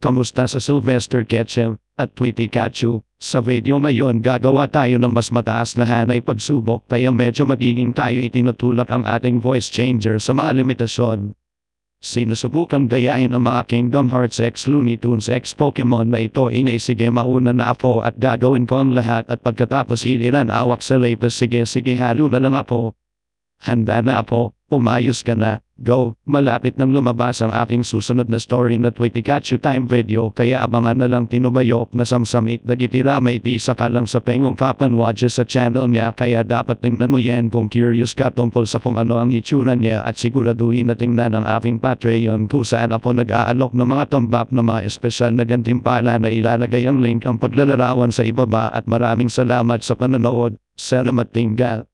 Kamusta sa Sylvester Ketchum at Tweety Kachu? Sa video ngayon gagawa tayo ng mas mataas na hanay pagsubok kaya medyo magiging tayo itinutulak ang ating voice changer sa mga limitasyon. Sinusubukan gayahin ang mga Kingdom Hearts X Looney Tunes X Pokemon na ito sige mauna na ako at gagawin ko ang lahat at pagkatapos iliran awak sa latest sige halo na lang ako. Handa na ako, umayos ka na, go, malapit nang lumabas ang aking susunod na story na Tweety Kachu time video kaya abangan na lang tinubayok na samsamit na gitira may isa ka lang sa pengong kapanwadya sa channel niya kaya dapat tingnan mo yan kung curious ka tungkol sa kung ano ang itsura niya at siguraduhin na tingnan ang aking Patreon kung saan ako nag-aalok ng mga tambak na mga espesyal na gantimpala na ilalagay ang link ang paglalarawan sa ibaba at maraming salamat sa panonood, salamat tinggal.